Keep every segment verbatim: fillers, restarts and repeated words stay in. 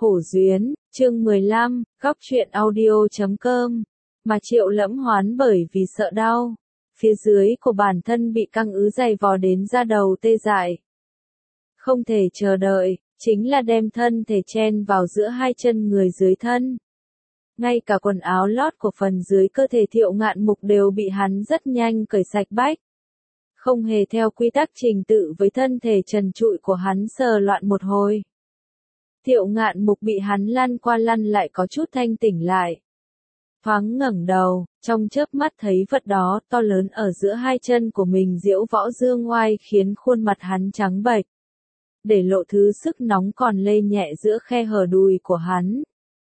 Khổ duyên, chương mười lăm, góc truyện audio chấm com. Mà Triệu Lẫm Hoán bởi vì sợ đau, phía dưới của bản thân bị căng ứ dày vò đến da đầu tê dại. Không thể chờ đợi, chính là đem thân thể chen vào giữa hai chân người dưới thân. Ngay cả quần áo lót của phần dưới cơ thể Thiệu Ngạn Mục đều bị hắn rất nhanh cởi sạch bách. Không hề theo quy tắc trình tự với thân thể trần trụi của hắn sờ loạn một hồi. Thiệu Ngạn Mục bị hắn lăn qua lăn lại có chút thanh tỉnh lại. Thoáng ngẩng đầu, trong chớp mắt thấy vật đó to lớn ở giữa hai chân của mình diễu võ dương oai khiến khuôn mặt hắn trắng bệch. Để lộ thứ sức nóng còn lây nhẹ giữa khe hở đùi của hắn.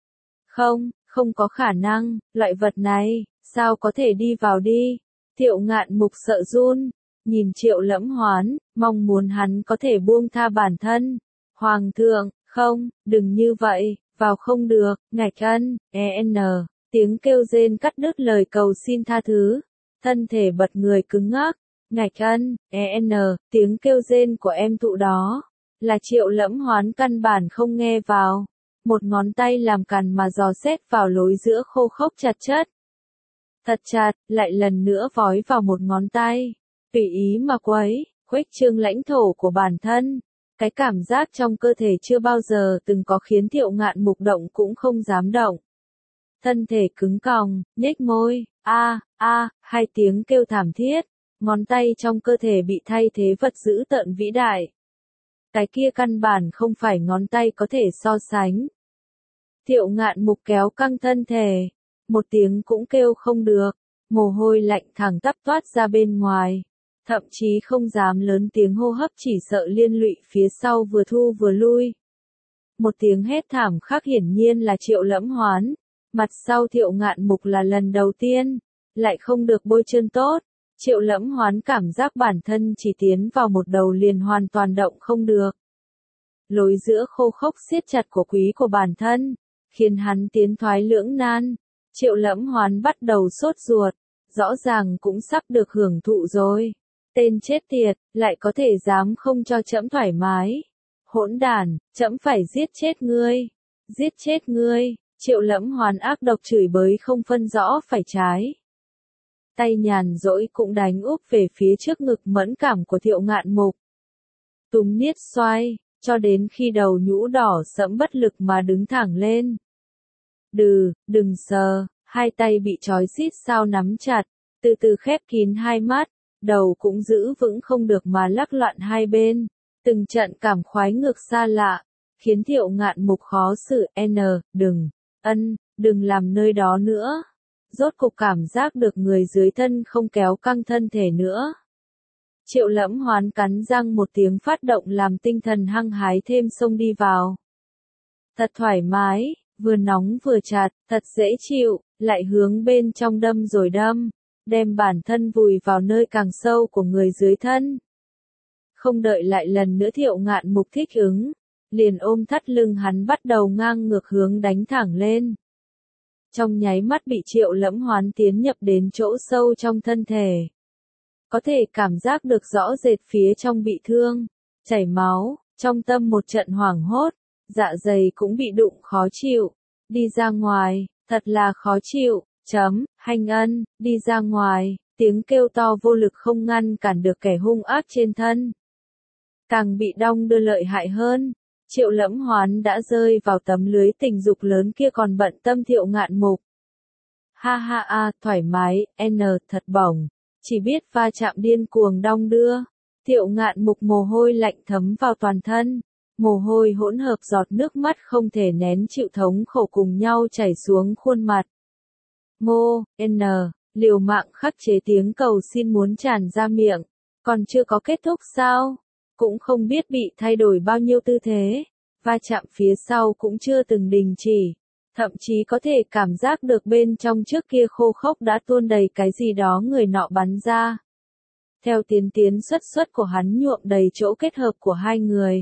Không, không có khả năng, loại vật này, sao có thể đi vào đi. Thiệu Ngạn Mục sợ run, nhìn Triệu Lẫm Hoán, mong muốn hắn có thể buông tha bản thân. Hoàng thượng, không, đừng như vậy, vào không được, ngạch ân, en, tiếng kêu rên cắt đứt lời cầu xin tha thứ. Thân thể bật người cứng ngắc, ngạch ân, en, tiếng kêu rên của em tụ đó, là Triệu Lẫm Hoán căn bản không nghe vào. Một ngón tay làm càn mà dò xét vào lối giữa khô khốc chặt chất. Thật chặt, lại lần nữa vói vào một ngón tay, tùy ý mà quấy, khuếch trương lãnh thổ của bản thân. Cái cảm giác trong cơ thể chưa bao giờ từng có khiến Thiệu Ngạn Mục động cũng không dám động. Thân thể cứng còng, nhếch môi, a, a, hai tiếng kêu thảm thiết, ngón tay trong cơ thể bị thay thế vật dữ tợn vĩ đại. Cái kia căn bản không phải ngón tay có thể so sánh. Thiệu Ngạn Mục kéo căng thân thể, một tiếng cũng kêu không được, mồ hôi lạnh thẳng tắp toát ra bên ngoài. Thậm chí không dám lớn tiếng hô hấp chỉ sợ liên lụy phía sau vừa thu vừa lui. Một tiếng hét thảm khác hiển nhiên là Triệu Lẫm Hoán. Mặt sau Thiệu Ngạn Mục là lần đầu tiên, lại không được bôi trơn tốt. Triệu Lẫm Hoán cảm giác bản thân chỉ tiến vào một đầu liền hoàn toàn động không được. Lối giữa khô khốc siết chặt của quý của bản thân, khiến hắn tiến thoái lưỡng nan. Triệu Lẫm Hoán bắt đầu sốt ruột, rõ ràng cũng sắp được hưởng thụ rồi. Tên chết tiệt, lại có thể dám không cho trẫm thoải mái. Hỗn đản, trẫm phải giết chết ngươi. Giết chết ngươi, Triệu Lẫm Hoán ác độc chửi bới không phân rõ phải trái. Tay nhàn rỗi cũng đánh úp về phía trước ngực mẫn cảm của Thiệu Ngạn Mục. Túm niết xoay, cho đến khi đầu nhũ đỏ sẫm bất lực mà đứng thẳng lên. Đừ, đừng sờ, hai tay bị trói xít sao nắm chặt, từ từ khép kín hai mắt. Đầu cũng giữ vững không được mà lắc loạn hai bên, từng trận cảm khoái ngược xa lạ, khiến Thiệu Ngạn Mục khó xử. N, đừng, ân, đừng làm nơi đó nữa. Rốt cục cảm giác được người dưới thân không kéo căng thân thể nữa. Triệu Lẫm Hoán cắn răng một tiếng phát động làm tinh thần hăng hái thêm xông đi vào. Thật thoải mái, vừa nóng vừa chặt, thật dễ chịu, lại hướng bên trong đâm rồi đâm. Đem bản thân vùi vào nơi càng sâu của người dưới thân. Không đợi lại lần nữa Thiệu Ngạn Mục thích ứng, liền ôm thắt lưng hắn bắt đầu ngang ngược hướng đánh thẳng lên. Trong nháy mắt bị Triệu Lẫm Hoán tiến nhập đến chỗ sâu trong thân thể. Có thể cảm giác được rõ rệt phía trong bị thương, chảy máu, trong tâm một trận hoảng hốt, dạ dày cũng bị đụng khó chịu, đi ra ngoài, thật là khó chịu. Chấm, hành ân, đi ra ngoài, tiếng kêu to vô lực không ngăn cản được kẻ hung ác trên thân. Càng bị đong đưa lợi hại hơn, Triệu Lẫm Hoán đã rơi vào tấm lưới tình dục lớn kia còn bận tâm Thiệu Ngạn Mục. Ha ha a, thoải mái, n, thật bổng, chỉ biết va chạm điên cuồng đong đưa. Thiệu Ngạn Mục mồ hôi lạnh thấm vào toàn thân, mồ hôi hỗn hợp giọt nước mắt không thể nén chịu thống khổ cùng nhau chảy xuống khuôn mặt. Ngô, N, liều mạng khắc chế tiếng cầu xin muốn tràn ra miệng, còn chưa có kết thúc sao? Cũng không biết bị thay đổi bao nhiêu tư thế, va chạm phía sau cũng chưa từng đình chỉ, thậm chí có thể cảm giác được bên trong trước kia khô khốc đã tuôn đầy cái gì đó người nọ bắn ra. Theo tiến tiến xuất xuất của hắn nhuộm đầy chỗ kết hợp của hai người.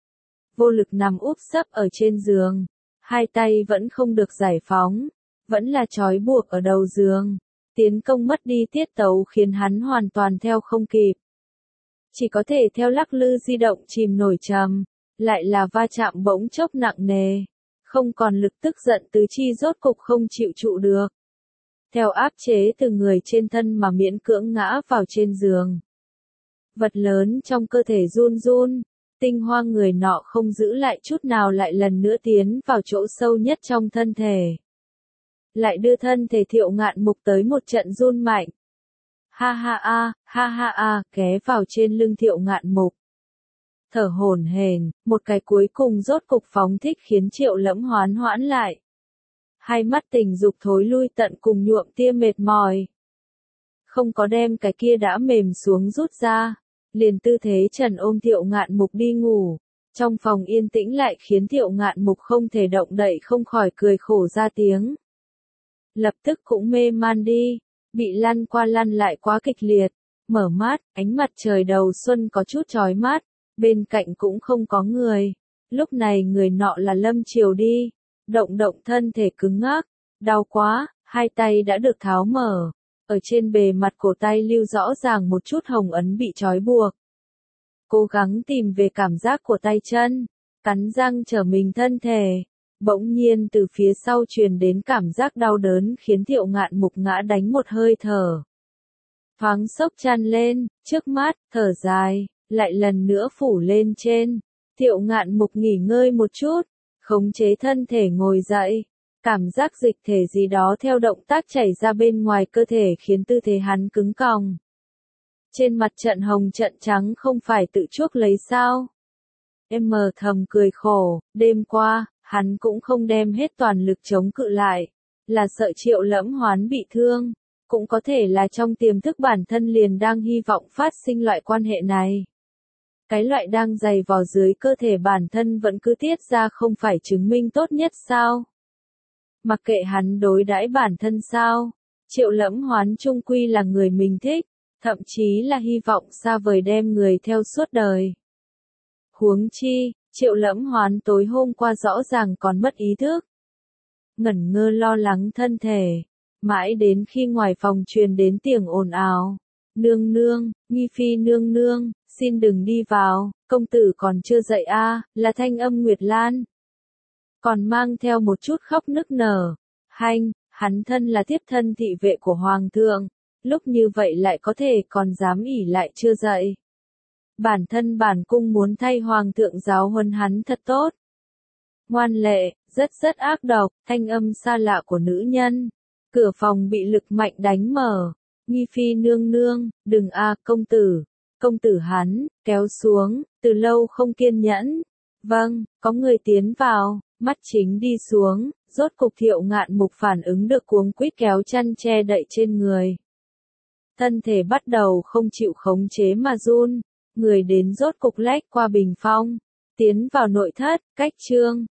Vô lực nằm úp sấp ở trên giường, hai tay vẫn không được giải phóng. Vẫn là trói buộc ở đầu giường, tiến công mất đi tiết tấu khiến hắn hoàn toàn theo không kịp. Chỉ có thể theo lắc lư di động chìm nổi trầm, lại là va chạm bỗng chốc nặng nề, Không còn lực tức giận tứ chi rốt cục không chịu trụ được. Theo áp chế từ người trên thân mà miễn cưỡng ngã vào trên giường. Vật lớn trong cơ thể run run, tinh hoa người nọ không giữ lại chút nào lại lần nữa tiến vào chỗ sâu nhất trong thân thể. Lại đưa thân thể Thiệu Ngạn Mục tới một trận run mạnh. Ha ha a, ha ha a, ghé vào trên lưng Thiệu Ngạn Mục. Thở hổn hển, một cái cuối cùng rốt cục phóng thích khiến Triệu Lẫm hoán hoãn lại. Hai mắt tình dục thối lui tận cùng nhuộm tia mệt mỏi. Không có đem cái kia đã mềm xuống rút ra, liền tư thế trần ôm Thiệu Ngạn Mục đi ngủ. Trong phòng yên tĩnh lại khiến Thiệu Ngạn Mục không thể động đậy không khỏi cười khổ ra tiếng. Lập tức cũng mê man đi, bị lăn qua lăn lại quá kịch liệt, mở mắt, ánh mặt trời đầu xuân có chút chói mắt, bên cạnh cũng không có người. Lúc này người nọ là Lâm Triều đi, động động thân thể cứng ngắc, đau quá, hai tay đã được tháo mở, ở trên bề mặt cổ tay lưu rõ ràng một chút hồng ấn bị trói buộc. Cố gắng tìm về cảm giác của tay chân, cắn răng trở mình thân thể. Bỗng nhiên từ phía sau truyền đến cảm giác đau đớn khiến Thiệu Ngạn Mục ngã đánh một hơi thở. Thoáng sốc chăn lên, trước mắt, thở dài, lại lần nữa phủ lên trên. Thiệu Ngạn Mục nghỉ ngơi một chút, khống chế thân thể ngồi dậy. Cảm giác dịch thể gì đó theo động tác chảy ra bên ngoài cơ thể khiến tư thế hắn cứng còng. Trên mặt trận hồng trận trắng không phải tự chuốc lấy sao? Em mờ thầm cười khổ, đêm qua, hắn cũng không đem hết toàn lực chống cự lại, là sợ Triệu Lẫm hoán bị thương, cũng có thể là trong tiềm thức bản thân liền đang hy vọng phát sinh loại quan hệ này. Cái loại đang dày vò dưới cơ thể bản thân vẫn cứ tiết ra không phải chứng minh tốt nhất sao? Mặc kệ hắn đối đãi bản thân sao, Triệu Lẫm hoán chung quy là người mình thích, thậm chí là hy vọng xa vời đem người theo suốt đời. Huống chi, Triệu Lẫm hoán tối hôm qua rõ ràng còn mất ý thức. Ngẩn ngơ lo lắng thân thể, mãi đến khi ngoài phòng truyền đến tiếng ồn ào. Nương nương, Nghi Phi nương nương, xin đừng đi vào, công tử còn chưa dậy a, à, là thanh âm Nguyệt Lan. Còn mang theo một chút khóc nức nở. Hanh, hắn thân là thiếp thân thị vệ của Hoàng thượng, lúc như vậy lại có thể còn dám ỉ lại chưa dậy. Bản thân bản cung muốn thay Hoàng thượng giáo huấn hắn thật tốt. Ngoan lệ, rất rất ác độc, thanh âm xa lạ của nữ nhân. Cửa phòng bị lực mạnh đánh mở. Nghi Phi nương nương, đừng a, công tử. Công tử hắn, kéo xuống, từ lâu không kiên nhẫn. Vâng, có người tiến vào, mắt chính đi xuống, rốt cục Thiệu Ngạn Mục phản ứng được cuống quýt kéo chăn che đậy trên người. Thân thể bắt đầu không chịu khống chế mà run, người đến rốt cục lách qua bình phong, tiến vào nội thất, cách trương,